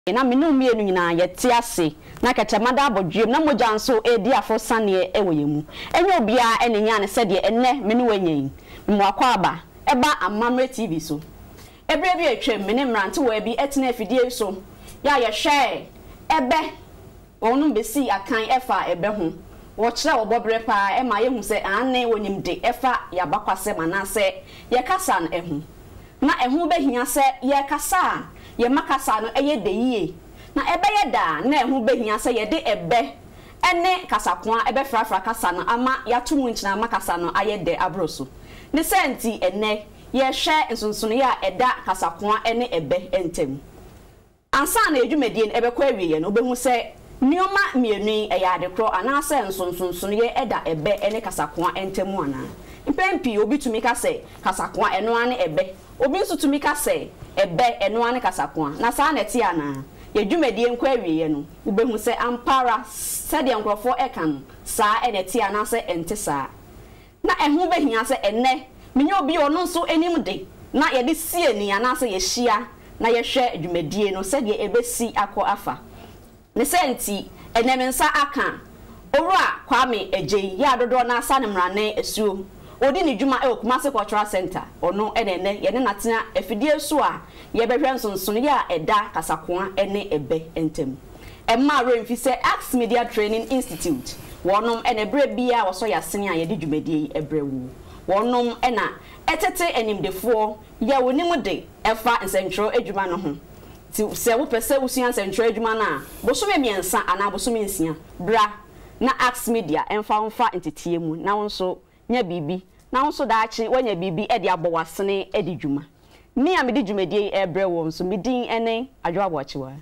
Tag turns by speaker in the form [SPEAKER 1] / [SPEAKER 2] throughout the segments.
[SPEAKER 1] na menu mienu nyina yete ase na kachamada abodwem na moja nso edi afosane ewoyemu enye obia enenya ne sede enne menu wanyen mo akwa aba eba Amamre TV so ebre bi atwem mene mrante wa bi etena afidie so ya ye hwe ebe onum besi akan efa ebe ho wo kire wo bobre pa e ma ye hu se ane wonyim de efa ya bakwase manase ye kasa na ehu na ehu behia se ye kasa ye makasa no eye de yie na ebe ye da na ehu behia se ye de ebe ene kasakoa ebe frafra kasa no ama ya tumu nchina makasa no aye de abroso ne senti ene ye hwe nsonsono ya eda kasakoa ene ebe entem ansa na edwumedie ebe kwa awie no obehu se nioma mienu eyade kro anase nsonsono ye eda ebe ene kasakoa entemu ana mpempi obi tumi ka se kasakoa eno ane ebe obi nso tumi ka se ebe eno ane kasakoa na saa neti ana ye dwumedie nkwa awie no obehu se ampara sede nkrofo eka no saa eneti ana se ente saa na ehu behia se enne menye obi ono nso enim de na ye de sie ni ana se ye hia na ye hwe dwumedie no sede ebesi akọ afa ne senti enemensa aka owura Kwame Ejei ya dodo na asa ne mrane esuo odi ni dwuma Kumasi Cultural Center ono enene ye ne natena afidie so a ye behwe nsonsono ya eda kasakoa ene ebe entem emma remfi se Axe Media Training Institute wonom ene bre bia wo so yasene a ye de dwumadie ebrewu wonom ena etete enimdefo ya wonim de efa nsentro adwuma no ho ti se wo pese usua nsentro adwuma na bosome miensa ana bosome nsia bra na Axe Media emfa ntetie mu na wonso nya bibi na wonso daachi wanya bibi e de abowasene e de dwuma me a me de dwumadie ebre wo so me din ene adwo aboachiwa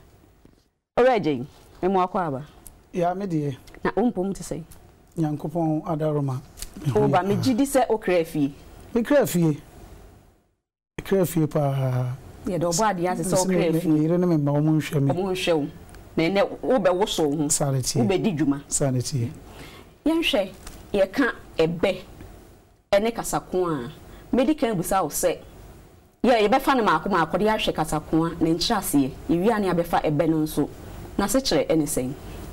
[SPEAKER 1] Ejei memo akwa aba
[SPEAKER 2] ya me de
[SPEAKER 1] na ompom te sei
[SPEAKER 2] Nyankopon adaroma
[SPEAKER 1] oba me gidi se okrafie
[SPEAKER 2] me krafie pa
[SPEAKER 1] ye do bo ade ase se okrafie
[SPEAKER 2] ire ne me ma omo nhwe me
[SPEAKER 1] omo nhwe na ene wo be woso hu
[SPEAKER 2] sanity
[SPEAKER 1] wo be di dwuma
[SPEAKER 2] sanity
[SPEAKER 1] ye nhwe ye ka ebe ene kasakoa medical busa wo se ye be fa ne maako de ahwe kasakoa na nkyirase ye wi ane abefa ebe no nso na se kire ene sen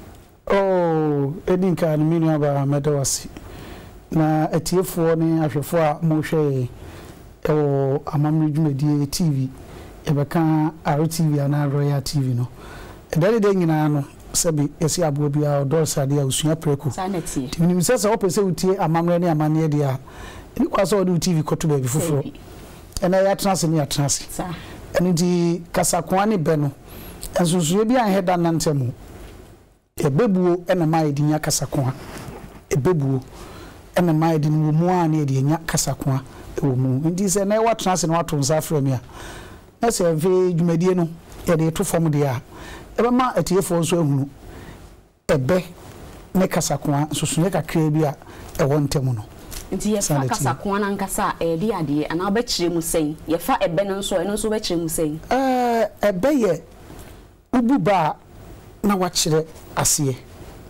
[SPEAKER 2] edinka no minu aba medawasi na etiefo ne ahwefo a mo hwe Amamre dwumadie TV ebeka RTV ana Royal TV no edade de nyina no sebi esi abo bia odorsa de usua preko
[SPEAKER 1] sanity
[SPEAKER 2] tinim sese opese utie Amamre ne amane de a ni kwaso de TV koto ba bi foforo ena ya transe ni ya transe
[SPEAKER 1] sa
[SPEAKER 2] eni di kasakoa ne be no ensunsuye bi an heda nantemu ebebuo ena mai di nya kasakoa ebebuo ena mai di mu mu an de nya kasakoa ewomu ndi se na wa transe na wato nsa afro mi a na se ve dwumadie no ye de to fom de a ebe ma atiefo nso ehunu ebe ne kasakoa susunye kakra bi a ewo ntemu no
[SPEAKER 1] nti ye fa kasakoa na nkasa edi ade ana obekire mu sen ye fa ebe no nso eno nso obekire mu sen
[SPEAKER 2] ebe ye ububa na wakire asiye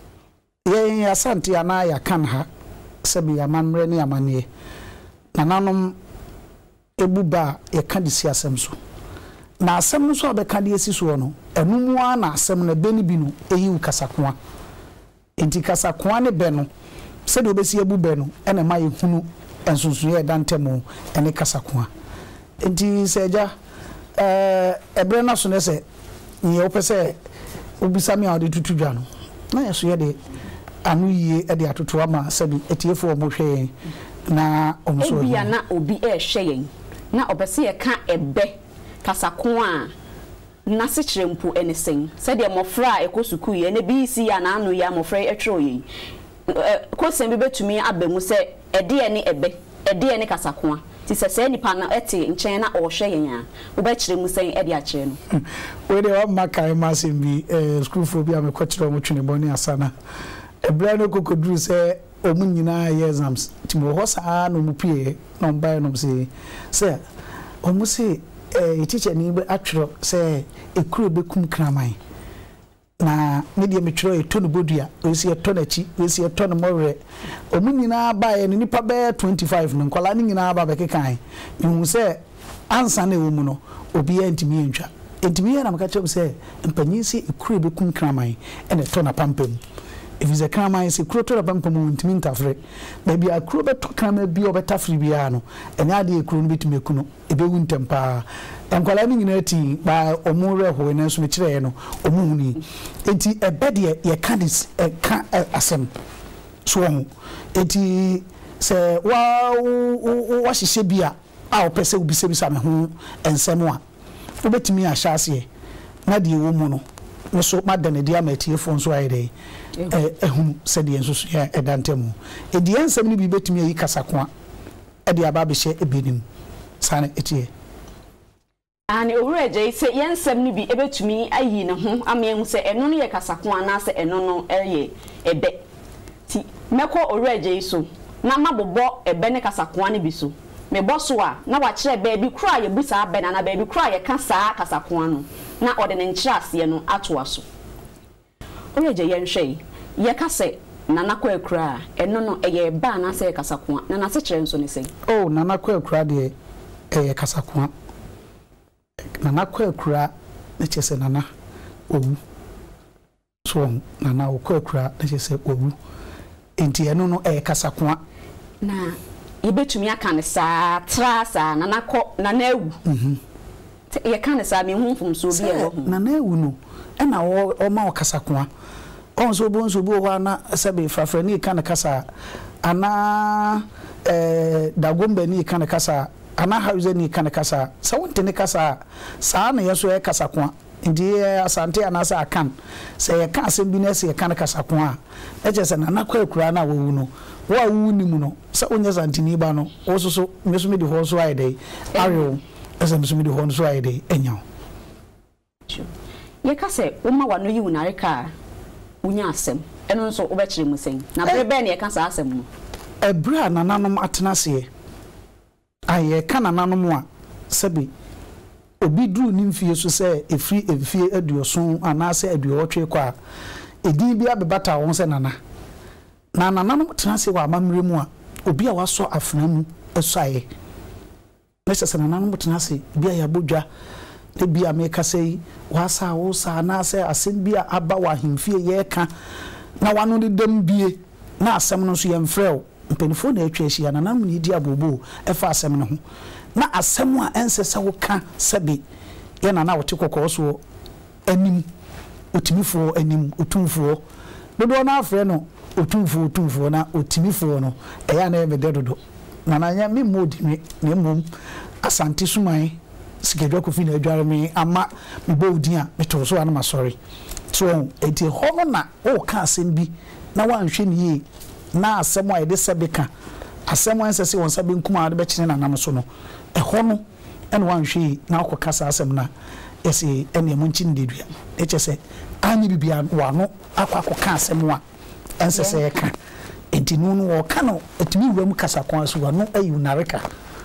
[SPEAKER 2] ye asante ana ya kan ha sebi Amamre ne amane nananom ebuba ye kan di siasem so na asem so obeka de esi so no enumu na asem na beni bi no eyi kasakoa enti kasakoa ne be no se de obesi ebube no ene ma ye hunu ensonso ye dantemo ene kasakoa enti seja ebre na so ne se ye opese obisa mi a de tutudwa no na ye so ye de anu yie e de atoto ama sebi etiefo mo hwe na omso
[SPEAKER 1] obi na obi hwe yen na obese ye ka ebe kasakoa na se kirempo enesen se de mofra ekosuku ye ne bi si ya na anu ya mofra etwero ye kosen bi betumi abemu se ede ne ebe ede ne kasakoa ti se nipa na ete nchen na ohwe yen a oba kiremu sen ede a kire no
[SPEAKER 2] we de wa maka masim bi school phobia me kwetiro mo twene boni asana ebra no kokoduru se omu nyina ye exams timo hosa no mu pie no mba no se omu se teacher ni be atwero se ekuro bekum kraman na media metwero etonu bodua osi etonu achi osi etonu morre omu nyina ba ye ni nipa be 25 no nkola ni nyina ba be kekan ihu se ansa na ewu mu no obi antimi entwa entimi ya na makache se mpanyisi ekure be kun kraman ene to na pampam if is a kraman se kuro to na pampam ntimi ntafre ba bia kuro be to kraman bi obetafre bia no ene ade ekuro no betime kuno ebe wu ntempa enkwala ni nyina ti ba omure ho ne so me kire no omuhuni enti ebede ye kadis ka asem so enti se wa hihye bia a opese ubise bisa me ho ensem a obetimi ahyase na de wo mu no no so madane dia matiefo nso ayede ehum se de nso so ya edantemu edi ensem ni bi betimi ayi kasako a de aba be hye ebenim sane etie
[SPEAKER 1] ani owureje se yensem ni bi ebetumi ayi ne ho amem se eno no ye kasako ana se eno no eye ebe ti meko owureje so na mabobo ebe ne kasako ne bi so me boso a na wa kire baabi kura ye busa abe na baabi kura ye ka saa kasako ano na ode ne nkyirase no ato aso owureje yenhwe ye kase nana kwa ekura eno no eye ba na se kasako na na se kire nso ne sei
[SPEAKER 2] oh nana kwa ekura de eye kasako nana kwa ekura ne chese nana owu so nana kwa ekura ne chese owu enti eno no kasako
[SPEAKER 1] na ibetumi aka ne saa trasa nana ko nana ewu ye kan saa me hunfum so bi e ho
[SPEAKER 2] nana ewu no na o ma kasako on so bo ho na sabe frafrani kan kasa ana dagombe ni kan kasa ana hauze ni kan kasa sawonte ne kasa saa na yeso e kasako ndi asante ana sa kan se ye kan asem bi na se ye kan kasako a eje nana kwa ekura na wowu no wa wu ni mu no sa onya santini ba no osuso meso me di ho so ayede ayo esa meso me di ho so ayede enya
[SPEAKER 1] ye ka se wo ma wa no yi unare ka unya asem eno nso wo be kire mu sen na brebe na ye ka sa asem no
[SPEAKER 2] ebra nananom atenase aye ka nananom a sabi obi duru ni mfie so se efie aduoson anase aduotwe kwa edi bi abebata won se nana na nananom tenase wa amamre mu a obi a waso afena mu esuaye na sese nananom tenase bi a yabodwa de bi a meka sei wasa wo sa na se asem bi a aba wa himfie ye ka na wano de dem bie na asem no so ye mfrɛw mpenifo na atwa ahia nananom ni di abobo efa asem no ho na asem a ensese wo ka sebe ye na wote kokoso anim otimifo anim otumfo dodo na afre no otumfo na otimifo no eya na ebe dodo na na nya me modi ne mom asante suman sikedwa kofi na adware me ama me bodi a meto so ana masori so enti hono na o ka asem bi na wanhwe ni na asem a ede sebeka asem a ensese won sabe nkuma ade be kine na nam so no hono en wanhwe na akokasa asem na ese ene mo nchi ndedua echese anyi bibia wano akwakoka asem a ensese yeka enti nunu wo ka no etimi wura mu kasa kwa so wano ayu nareka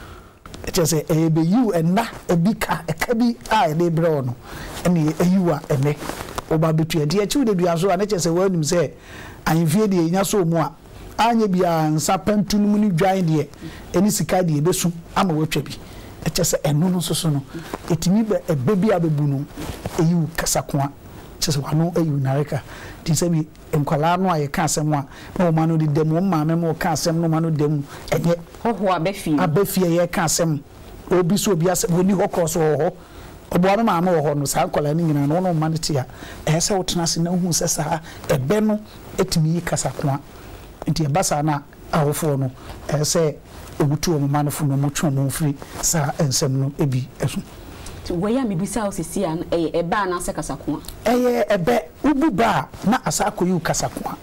[SPEAKER 2] echese ebe yu enna ebika ekabi a ede bre no ene ayu a ene oba betu enti echi de dua so a echese wanim se anfie de nya so mu a anya bia nsa pantunu ni dwan de eni sika de besu ama watwa bi echese eno no so no etimi be ebebi abebu no ayu kasa kwa chese wano ayu nareka ti sabi enkwala no aye ka asem a na o manu de dem o maame mo ka asem no manu dem enye
[SPEAKER 1] hoho
[SPEAKER 2] abefie ye ka asem obi so obi asem oni hokro so ho obo no maame wo ho no sa enkwala ni nyina no no manu ti a ehse wotena se na hu se sa ebe no etimi kasa kwa nti ebasa na awofo no ehse obutu o manofo no mo twa mo firi sa ensem no ebi eso
[SPEAKER 1] waya mibisa osisi an eba na se kasako
[SPEAKER 2] ebe ububa na asa akoyu kasako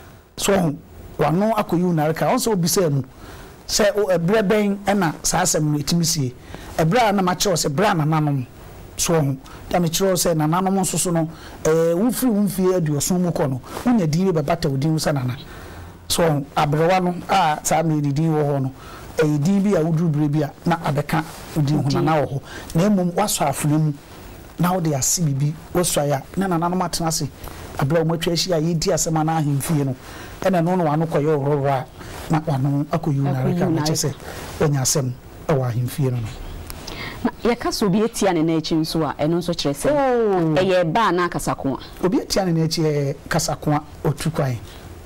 [SPEAKER 2] so wano akoyu nareka onso obisa mu se ebre ben na sa asem no etimisie ebre na ma kire se bra na nanom so da me kire se na nanom nso so no wufiri wumfie aduoson mu kɔ no unya diire bebata odin sa nana so abrewa no a sa me didi wo ho no din bi a wuduru bi a na abeka odin ho na wo ho na emom waso afuna mu na wo de ase bibi waso ya na nananom atena ase abrewa mo atwa ahia yedi asema na ahemfie no ena no no wano koyo rorora na wano akoyu na reka na chese onya asem e wa ahemfie no
[SPEAKER 1] ya kaso bi etia ne na echi nso a eno nso kire se eye ba na kasako
[SPEAKER 2] obi etia ne na echi kasako otukwan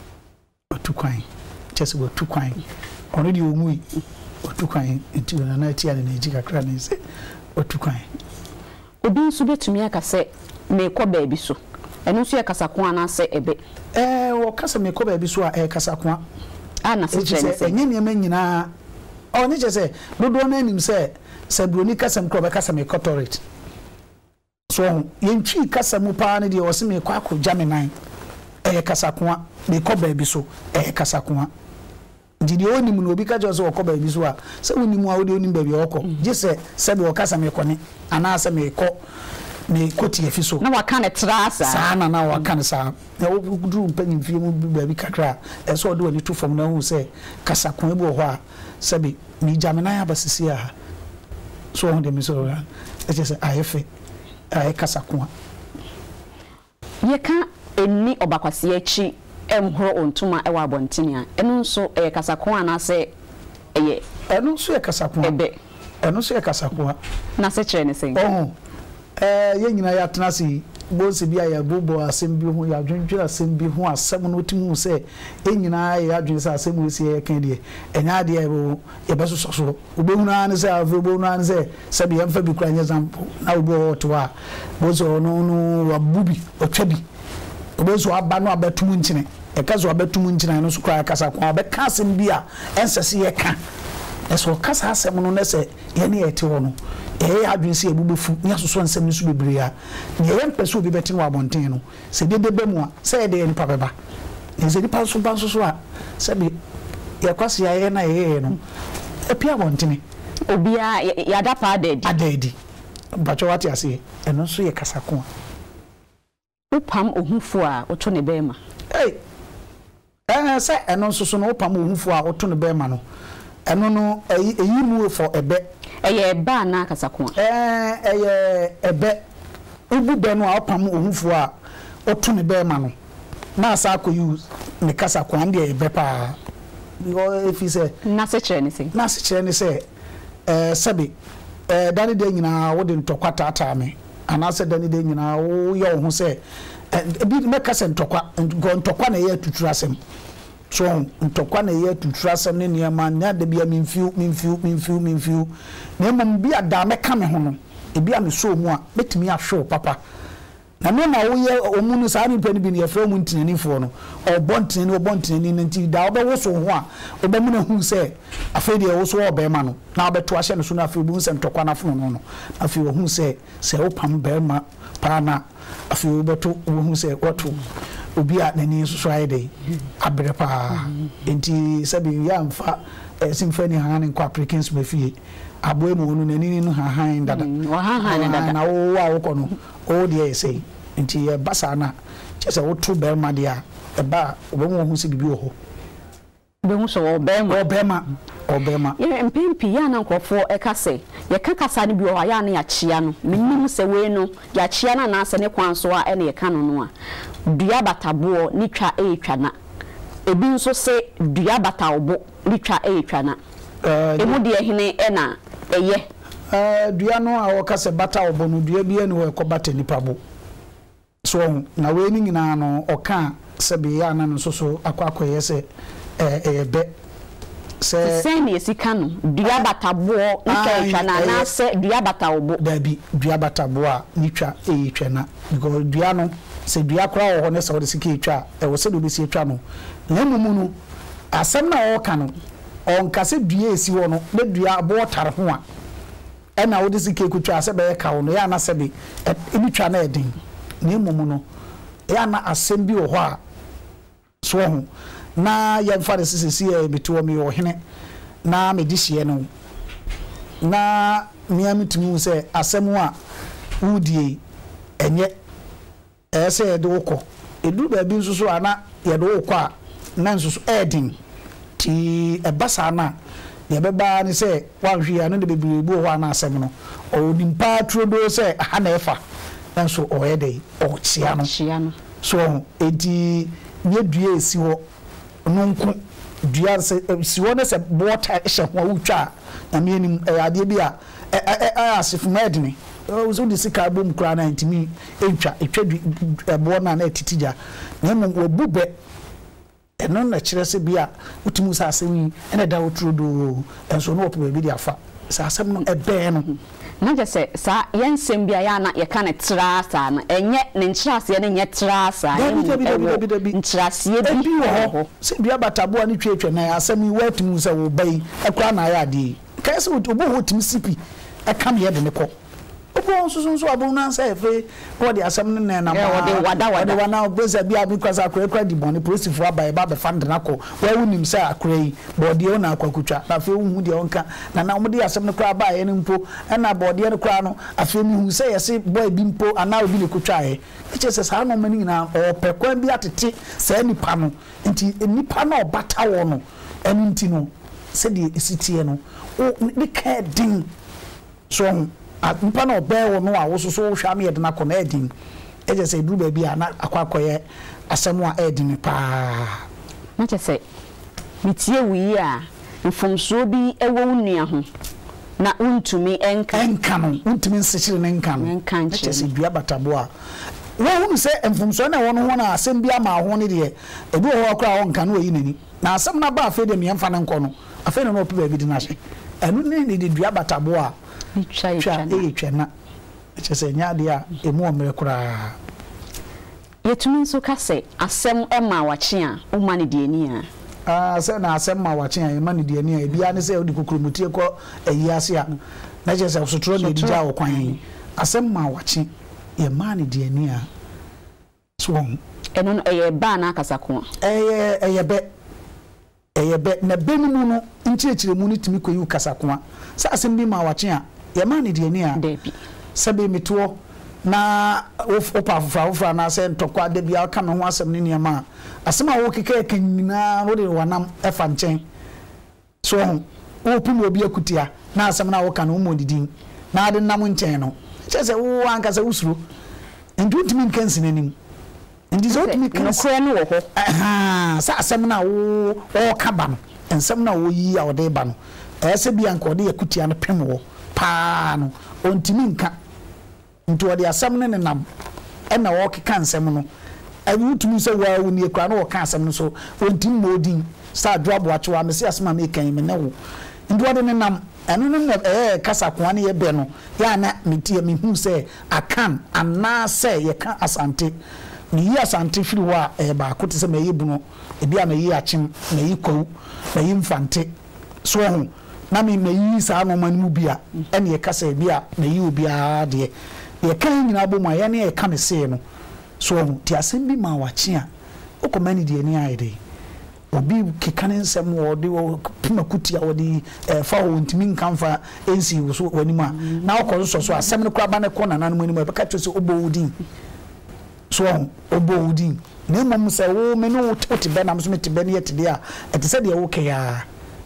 [SPEAKER 2] chese otukwan ono di omui otukwan enti na etia ne na echi kakra ne se otukwan
[SPEAKER 1] obi nso betumi akase me kɔ baabi so eno nso ya kasako ana se ebe
[SPEAKER 2] wo kasa me kɔ baabi so a kasako
[SPEAKER 1] na se kire ne se
[SPEAKER 2] enye ne nyina oni chese dodo na anim se Sabroni kasam krobe kasam ekotorit so yentwi kasam pa ne de wo se me kwa ko jaminan kasakoa me ko baabi so kasakoa ndidi onim no obi ka jo so wo ko baabi so a se onim a wo de onim baabi wo je se be wo kasam ekone ana se me ko tie fi so
[SPEAKER 1] na waka ne trasa
[SPEAKER 2] sa na waka ne sa na wo duru panyin fi mu baabi kakra so do ani to fam na hu se kasakoa bi wo ho a se be ni jaminan abasisi a so on de misora just ayefe kasakwa
[SPEAKER 1] ye ka eni obakwase achi emhoro ontuma ewa abontenia eno nso kasakwa na se
[SPEAKER 2] eno nso kasakwa
[SPEAKER 1] ebe
[SPEAKER 2] eno nso kasakwa
[SPEAKER 1] na se kire ne sen
[SPEAKER 2] ye nyina ya tena si bonse bia ya bobo asem bi ho ya dwendwe asem bi ho asem no timu se enyina ya dwendwe se asem we se ye kan de enya de ye beso so obehuna ne se obehuna ne se bi yemfa bi kura nya zampo na obi oto a bozo no wabubi otwabi obezo aba no abatum nkyene e kazo abatum nkyene no so kura kasa kwa be ka asem bi a ensese ye ka eso kasa asem no ne se ye ne yete ho no adwinsi ebubefu nya soso nsem nisu bebre a ne ye mpese obi beti no abonten no se dedebe mu a se de nipa beba ne se nipa so ban so a se bi ye kwase ya ye na ye no epia abonten
[SPEAKER 1] obi a ya dapa
[SPEAKER 2] adedi bacho wati ase eno so ye kasako
[SPEAKER 1] upam ohufu a oto ne bema
[SPEAKER 2] se eno so no upam ohufu a oto ne bema no eno no eyi mu for ebe
[SPEAKER 1] eye ba na kasako
[SPEAKER 2] eye ebe ubu be no a opam ohufo a oto ne be ma no na asa ko use ne kasako ande ebe pa because if you say
[SPEAKER 1] na se kire ne se sabi dani de nyina wo de ntokwa tata me ana se dani de nyina wo ye wo ho se ebi me kasa ntokwa na ye tutura asem so ntokwa na ye tutura asem ne niam na de bia minfiu na mom bia da me ka me ho no ebi a me so mu a betimi ahwe papa na no na wo ye omunu sa ni pani bi ne yefra mu ntinani fo no obontinani nti da obe wo so ho a obe mu na hu se afi de wo so obe ma no na obe to ahye no so na afi bu nsem ntokwa na fo no afi wo hu se opam be ma pa na afi wo beto wo hu se woto obi a nani so ayede abre pa enti sabi ya mfa simfani hanin kwa Africans mafie aboe mu no nani no hahan dada na wo wa wo kono o de say enti e basa na chese wo to belma dia e ba obo hu si bibi wo ho be hu so
[SPEAKER 2] obema
[SPEAKER 1] ye mpempi ya na nkofo e kase ye kakasa ne bi wo ya na ya chia no mennim se we no ya chia na na ase ne kwanso a ene ye ka no a dua batabo ni twa etwa na ebi nso se dua bataobo ni twa etwa na emu de hene ena eye
[SPEAKER 2] dua no a wo kase bataobo no dua bi ene wo ekobata nipa bo so na we ni nyina no oka se be ya na no so akwakoye se ebe
[SPEAKER 1] se ne esika no dua batabo ni twa etwa na se dua bataobo
[SPEAKER 2] dabi dua batabo a ni twa etwa na because dua no se dua kra wo ne se wo de sika etwa wo se do be si etwa no na mumu no asem na wo ka no onka se dua esi wo no be dua abo tare ho a na wo de sika ekutwa se be ka wo no ya na se be ebi twa na edin na mumu no ya na asem bi wo ho a so ho na ya mfa de sisi e bituo mi wo hene na me dihye no na miami tumu se asem a wudie enye ese de woko edu ba bi nsusu ana ye de woko a na nsusu edin ti ebasa na ye beba ni se wanhwe ya no de bebirebu ho ana asem no o dimpa trodo se ana efa nanso o yede o chia no so edi nye dua esi ho nonku dua se si ho ne se bota ehye ho utwa na me nim ade bi a asifuma edini so de sika bom kra na ntimi etwa ebo na etitija na mo obube eno na kire se bia utimu sa asemi ena da wotrodo enso no opo bi dia fa sa asem no ebe no
[SPEAKER 1] na je se sa yensem bia ya na ye ka ne tra sa na enye ne nkyirase ne nye tra sa nkyirase bi ho
[SPEAKER 2] se bia batabo ani twetwe na asem yi watimu se wo bai ekra na ya de kai se obo ho tim sipi eka me ye de ne ko obo so abon na say fe ko de asem ne na ma
[SPEAKER 1] de wada
[SPEAKER 2] na ogbeza bia bi kwasa akra di boni prosifo abai ba be fand na ko wa wunim say akra yi body o na akwakutwa na fe hu de onka na mo de asem ne kra ba ye ne mpo na body ne kra no afi mi hu say yesi boy bi mpo ana obi ne kutwa ye eche se sa no mani na o pekwan bi atete sa nipa no nti nipa na obata wo no enu nti no se de esitie no o ne ka din so nipa na obe wo no a wo so hwa me yede na kɔ na edin eje se duru ba bia na akwakoye asɛm a edin pa
[SPEAKER 1] na che se mitie wi a mfomso bi ewo nnua ho na untumi enka
[SPEAKER 2] no untumi nsekyere ne enka no che se dua batabo a wo hu se mfomso na wo no ho na asɛm bi ama ho ne de ebi wo akra wo nka no yi nani na asɛm na ba afa de me mfa ne nkɔ no afa ne no opi ba bi di na hye enu ne de dua batabo a twa na chese nya dia emu omre kura
[SPEAKER 1] yetumi nso ka se asem ema wache a o mani de ni a
[SPEAKER 2] se na asem ma wache a ema ni de ni a bia ne se odi kokromutie ko ayi ase a na chese osotro na edija wo kwan asem ma wache ye mani de ni a so
[SPEAKER 1] eno no eye ba na akasa ko
[SPEAKER 2] eyebe na benimu no nchiechire mu ni timi koyi kasa ko sa asem bi ma wache a ye mani de ni a
[SPEAKER 1] debi
[SPEAKER 2] sebe mituo na opa fufra na se ntokwa de bia ka me ho asem ne niam asem a wo keke kanyina wo de wanam efa nchen so wo pim obi akutia na asem na wo ka no mo didin na ade nam nchen no chese wo anka se usuro ndu ntimi nkansi nanim ndi zo timi kansi
[SPEAKER 1] no wo ho
[SPEAKER 2] sa asem na wo ka ba no ensem na wo yi a wo de ba no ese bia nka wo de akutia no pem wo pa no ontimi nka nto de asem ne nam na wo keka nsem no ayi utumi se wa woni ekra na wo ka asem no so ontimi modin sta drop watch wa me se asem ma kan me ne wo ndo de ne nam eno ne kasa kwa ne ye be no ya na metie me hu se akan ana se ye ka asante ni yi asante firi wa ba ko te se me yibuno ebi a me yi achim me yi kowu me yi mfante so ho na me yi sa no man mu bia ene ye kasa bia me yi obi a de ye kan nyina bo mu ya ne ye ka me se no so ho ti asem bi ma wache a okomani de ani ayede obi kekane nsem wo de pima kutia wo de fa wo ntimi nkamfa ensi wo so wani ma na okọ so asem ne kura ba ne kọ na nanu ani ma be ka twese obowudin so obowudin ne mom se wo me no wote be na mso me te be ne yete de a ete se de wo ke ya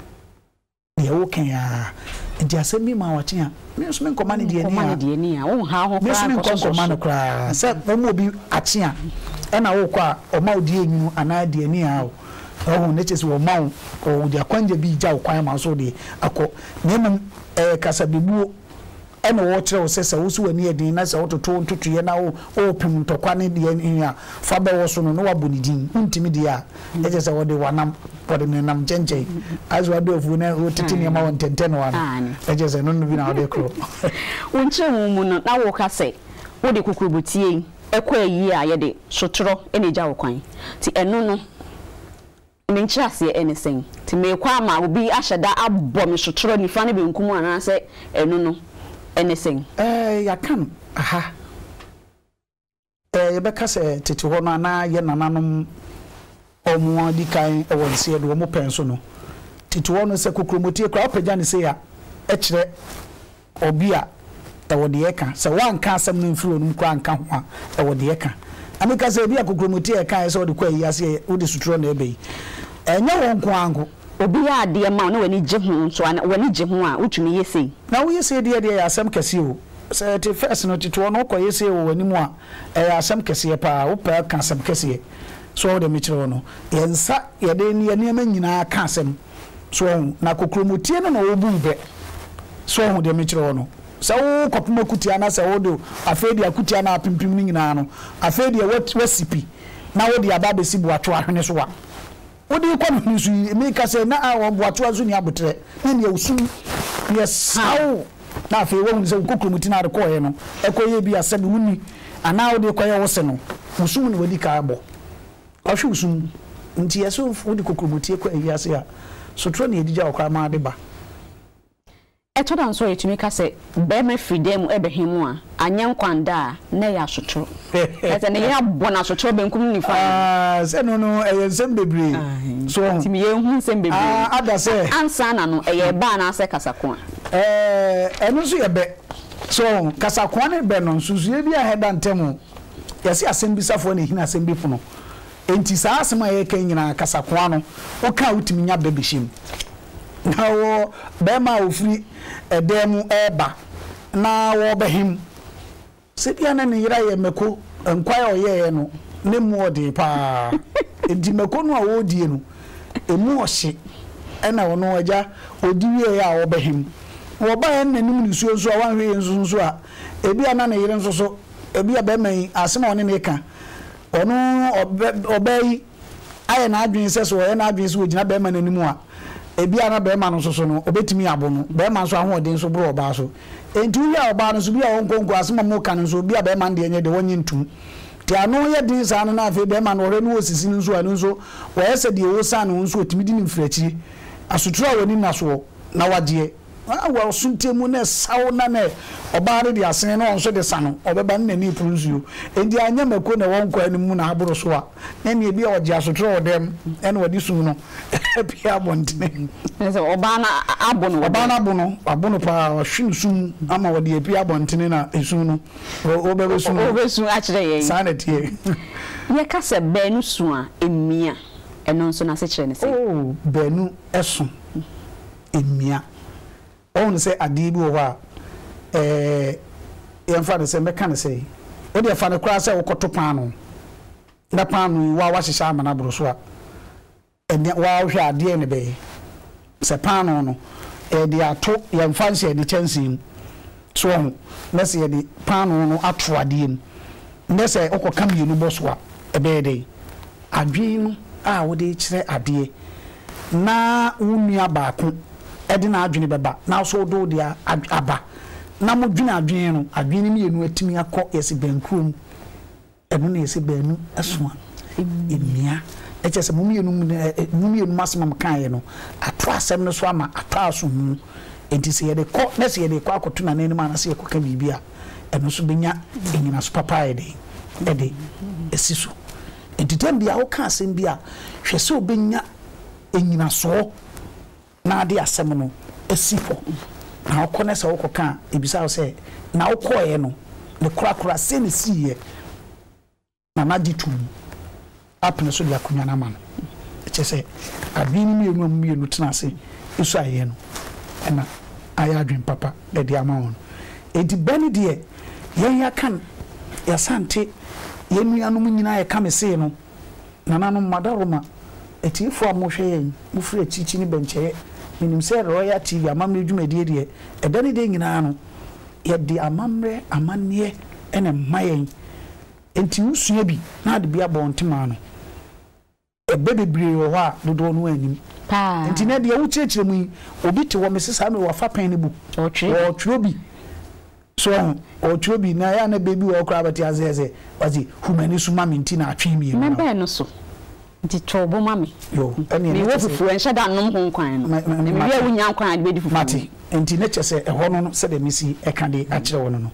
[SPEAKER 2] ndi asem bi ma wache a me so me nkomani de ani
[SPEAKER 1] a wo ha ho
[SPEAKER 2] kwa me so nkomani kura se mo obi ache a na wo kwa o ma odi enyu ana de ani a oh neches wo maw o dia kwanje bi ja kwan ma so de akọ nemum kasa bebuo ene wo kire wo sese wo so wani edin na se wo toto ntotoye na wo pim ntokwa ne de nya fa be wo so no no wabonidin ntimi de a eje se wo de wanam pode ne nam chenche azu ado ofu na wo titi ne ma won tenten wa eje se no no bi na wo de kro
[SPEAKER 1] wonche mu no na wo ka se wo de kukurubutie ekọ ayi a ye de sotoro ene ja wo kwan ti eno no menchase anything ti me kwa ma obi ahyeda abọ me sotoro nifa ne benkum ana se eno no anything
[SPEAKER 2] ya kan aha ye be ka se tete ho no na ye nananom omo di kan e won se do mo penso no tete ho no se kokromotie kra opagya ne se ya e kire obi a e wo de ye ka se wan ka asem no mfiri onum kra nka ho a e wo de ye ka amika se bia kokromotie e kan se wo de kwa yi ase wo de sotoro na ebe enya won ko anko
[SPEAKER 1] obi ya de ma na wani je ho so wani je ho a utumi yese
[SPEAKER 2] na wo yese de ya asem kase o se te first no tito no ko yese o wani mu a asem kase pa wo pa ka asem kase so wo de mi kire no yensa ye de ne niam nyina ka asem so na kokromotie no wo bu be so wo de mi kire no so kopuma kutia na se wodo afedi akutia na pimpim ni nyina no afedi wasipi na wodi aba si boato ahwene so wa wodi ko no su me ka se na awon boato azu ni abotre na ne usum yesaw na afi wo se kokromuti na ko ye no ekoye bi asabi wuni ana wodi ko ye wo se no usum ni wodi ka abo ahwe usum nti yeso wodi kokromuti ko ewiase a sotro na edija okra ma de ba
[SPEAKER 1] eto dan so yetumi ka se be me freedom ebehimu a anyen kwanda na ya sotro ese ne ya bona sotro benkum ni fa
[SPEAKER 2] se no ensem bebre so
[SPEAKER 1] timi ye hu ensem bebre
[SPEAKER 2] ada se
[SPEAKER 1] ansa na no eye ba na se kasako
[SPEAKER 2] eno so ye be so kasako ne be no susu ye bi a heda ntemu yesi asembisafo na hina asembifu no enti saa asema ye kan nyina kasako no o ka utimi nya bebishim na wo be ma ofri edemu eba na wo behim se bia na ne yira ye meko enkwai oyeye no ne mu odi pa enti meko no a wo die no emu ohye ena wo no agya odi wie ya wo behim wo ba en nanim ni suo so a wan hwe nso a ebia na ne yire nso so ebia be man asema one ne ka ono obai aye na adwen se so ye na adwen se wo gina be man nanim a ebia na be man so no obetimi abo no be man so ahoden so bro oba so entu ya oba no so bia wonkonko asema mo kan so bia be man de enye de wonye ntum ti ano ye din sa no na afi be man ore no osisi nso anu nso wo yese de wo sa no nso otimi di nimfrachi asotro a woni naso na waje wa suntemu na sawo na na oba re de asene no nso de sa no obeba na ni prunzuo endi anya mako na wonko animu na aboro so a na ne bia oje asotro odem ene wadi sum no bia bontene
[SPEAKER 1] so oba na abono pa hwin sum ama wadi bia bontene na esu no obebesu a kire ye
[SPEAKER 2] sanete
[SPEAKER 1] ye ka se benu su a emia eno nso na se kire ne se
[SPEAKER 2] benu esu emia on say adibi wo ha yemfa ne se meka ne se o de fa ne kura se wo koto pano na pano wa hyehyɛ amana boro so a enya wa hwɛ ade ne be se pano no de ato yemfa nse de chansim so na se de pano no ato ade mu ne se okoka mienu boso a ebe de adwen no a wo de kyerɛ ade na unua baako edina adwene beba na so do dia aba na mo dwene adwene no adwene mi enu atimi akọ yesi bankrum enu na yesi banu asoa emia echese mo mienu masema kan ye no ato asem no so ama ato aso mu enti se ye de kọ na se ye de kọ akoto na nenu ma na se ye koka bibia enu so benya enyina so papa ye de esiso enti tambia wo ka asem bia hwese obenya enyina so na ade asem no esifo na okone se okoka ebisa se na okoye no ne kura se ne siye na magitum apne so dia kunya na man chese adwini mienu tena se isu aye no na aya adwen papa de dia ma won edi bani de yen ya kan ya sante yenu anu nyina ye kamese no nananu madaroma etifo amohwe yen mu fure chichi ni bencheye minim se Royal TV amamre dwumadie de edani de nyina no ye de amamre amanne ene mayen enti usua bi na de bia bontema no ebebebre wo ha dodo no anim
[SPEAKER 1] pa
[SPEAKER 2] enti na de wo kyerkyere mu obi te wo mesesa me wo fa pan ne bu o twro bi so o twro bi na ya na bebi wo kra bati azeze wazi humani su mami nti na atwe mi
[SPEAKER 1] na be no so nti tobo mami
[SPEAKER 2] yo ene
[SPEAKER 1] me wo fufu enhye da nom ho kwan no me bia wunya kwan ade bedi fufu
[SPEAKER 2] mati enti na kyese eho no se de misi eka de akire wo no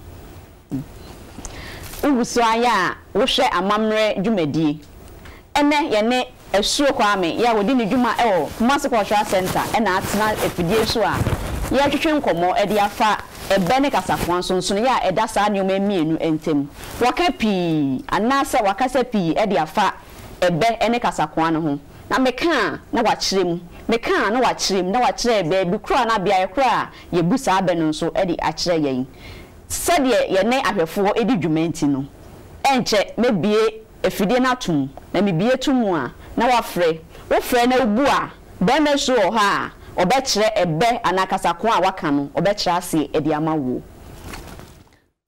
[SPEAKER 1] ubusu aya wo hwe amamre dwumadie ene ye ne esuo kwa me ya wodi ne dwuma ewo Kumasi Cultural Center ena atena efidie so a ya twetwe nkomo e de afa ebe ne kasafo nso ya eda saa ne o mienu entem waka pi anase wakase pi e de afa ebe ene kasakwa ne ho na meka na wakyerem meka na wakyerem na wakyere ebe bi kura na bia ye kura ye busa abe no nso e de akyere yen sede ye ne ahwefo e di dwumanti no enche mebie efidie na tum na mebie tumu a na wafre wo fre na ubu a be me so ha obekyere ebe anakasakwa a waka no obekyere ase e de ama wo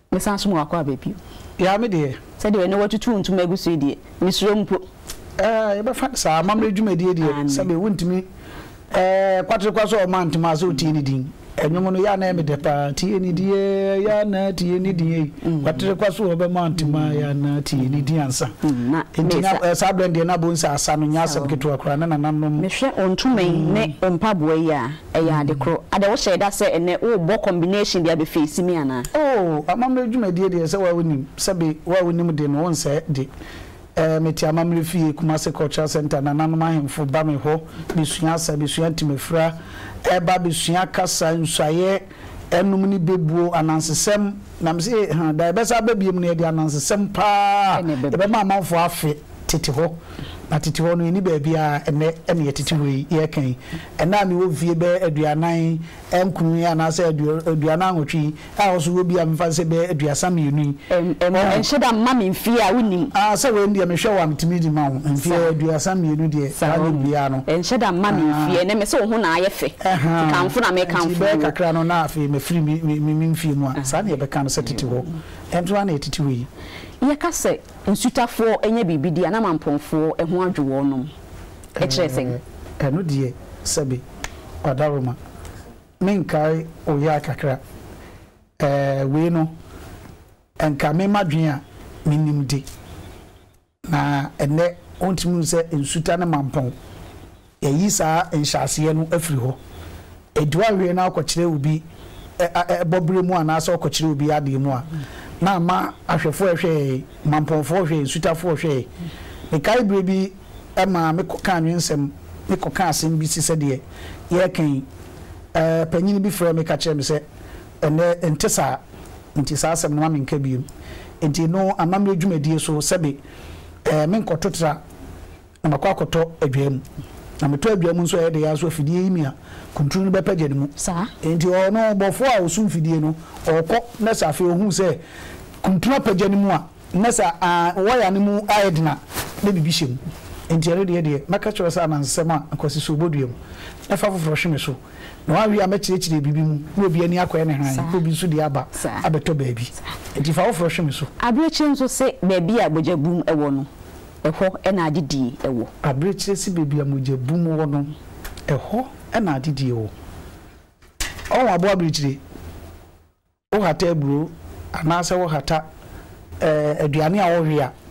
[SPEAKER 1] me san so mo akwa baby
[SPEAKER 2] ya me de
[SPEAKER 1] se de we no watutu ntuma egusu de misro mpo
[SPEAKER 2] ye ba fa sa amamre dwumadi de se be wontimi kwatre kwaso o man ntima so ti ni din enwom no ya na me de pa ti ni die ya na ti ni die kwatre kwaso o be man ntima ya na ti ni din ansa
[SPEAKER 1] na
[SPEAKER 2] entina sa blend na bonsa asa no nya asem keto akra na nanom
[SPEAKER 1] me hwe ontuma ne ompabo yi a eya de kro ade wo share da se ene wo bo combination dia be face mi ana
[SPEAKER 2] amamre dwumadi de se wa wonim se be wa wonim de no won se de meti amamre fie Kumasi Cultural Center na nanom ahemfo ba me ho bisua asa bisua timefra eba bisua kasa nsuaye enum ni bebuo anansesem na me se da besa babiem na de anansesem pa ebe ma amanfo afe tete ho na tete ho no ni ba bia ene tete ho ye kan ena me wo fie be aduanan enkunu ya na se aduanan nwotwi a wo so wo bia mfa se be aduasa mienu
[SPEAKER 1] enheda mama mfie a wonim
[SPEAKER 2] se we ndi me hwe wa mtimi di ma wo mfie aduasa mienu de ani bia no
[SPEAKER 1] enheda mama mfie ne me se wo ho na ayefe kanfo na me kanfo
[SPEAKER 2] be kakra no na afi me firi mi mfie mu a sa na ye be kan se tete ho ento na tete ho yi
[SPEAKER 1] ye ka se nsutafo enye bibidi ana mamponfo eho adwo nom e kire sen
[SPEAKER 2] eno die sabe odaroma menkai oya kakra we no enka me madwen a minimdi na ene ontimi se nsuta na mampon yayi saa enhyase no afiri ho edua we na akokire obi bobre mu ana asa akokire obi ade mu a na ma ahwefo ehwe mamponfo hwe sutafo hwe me kai brebi ma me koka anwensem me koka asem bi si sede ye kan panyin bi fra me ka kire me se ene entesa asem no ma me nka bi enti no amamre dwumadie so sebe me nkototra na makwa koto adwam na meto adwam nso ye de ya so fidie yi mia kuntru no bepa gye ne mu
[SPEAKER 1] sa
[SPEAKER 2] enti ono bofo a osum fidie no okọ na safe ohun se kuntru apagye ne mu a na sa waya ne mu ayedina na bibi hyem enti ere de maka choro sa nansem a akosi so boduam na fa foforo hweme so na wa wi amechire bibi mu na obi ani akoye ne han obi so de aba abeto baabi enti fa foforo hweme so
[SPEAKER 1] abreche nso se baabi a boja bum ewo no eho na adidi ewo
[SPEAKER 2] abreche si baabi a moja bum wo no eho na adidi ewo o wa bo abreche o hata eburo anase wo hata aduane a wo hwe a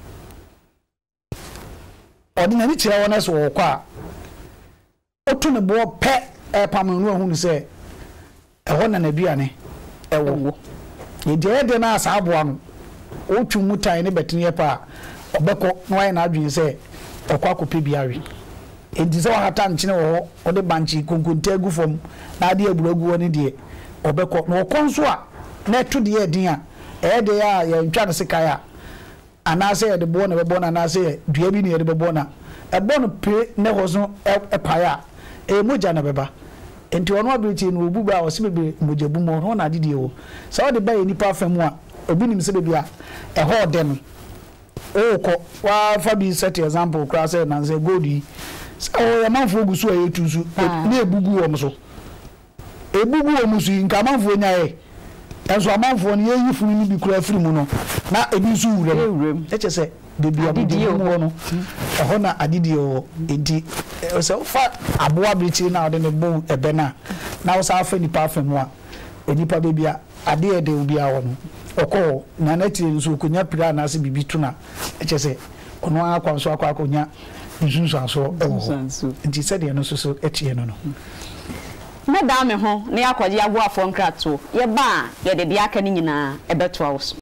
[SPEAKER 2] ordinary kire wona so wo kwa otu ne bo pe pam no hu se eho na aduane ewo ye na asa aboa no otu mutan ne betene pa obeko no wa na adwin se okwa kope biawe enti se wo hata nchine wo o de banchi konkonte agu fom na ade aburagu woni de obeko no konso a na to de edin a de ya ye ntwa no sekaya anase de bo na bebo na anase dua bi ne de bebo na ebo no pe ne hozo epaya moja na beba enti ono abiriti no obu ba o se bebe moja bu mo no na didi o so o de ba nipa famu a obi nim se bebe a ho de no o ko wa fa bi set example kra se na se godi so ya manfo gusu a yetusu na ebugu o mso ebugu o musu nka manfo nyae enso amanfo ne yeyi funu ni bi kura firi mu no na ebi nso wurem eche se bebi abudi mu no ho na adidi o enti so fa aboa brichi na ode ne bon ebe na wo sa fa nipa afamu a enipa bebi a ade ede obi a wo no okọ na na tire nso konya pira na se bibi tuna eche se ono akwanso akonya nsunsu aso ewo enti se de no so etie no
[SPEAKER 1] me da me ho na yakwaje agwo afọ nkrato ye ba ye de aka ni nyina ebeto awo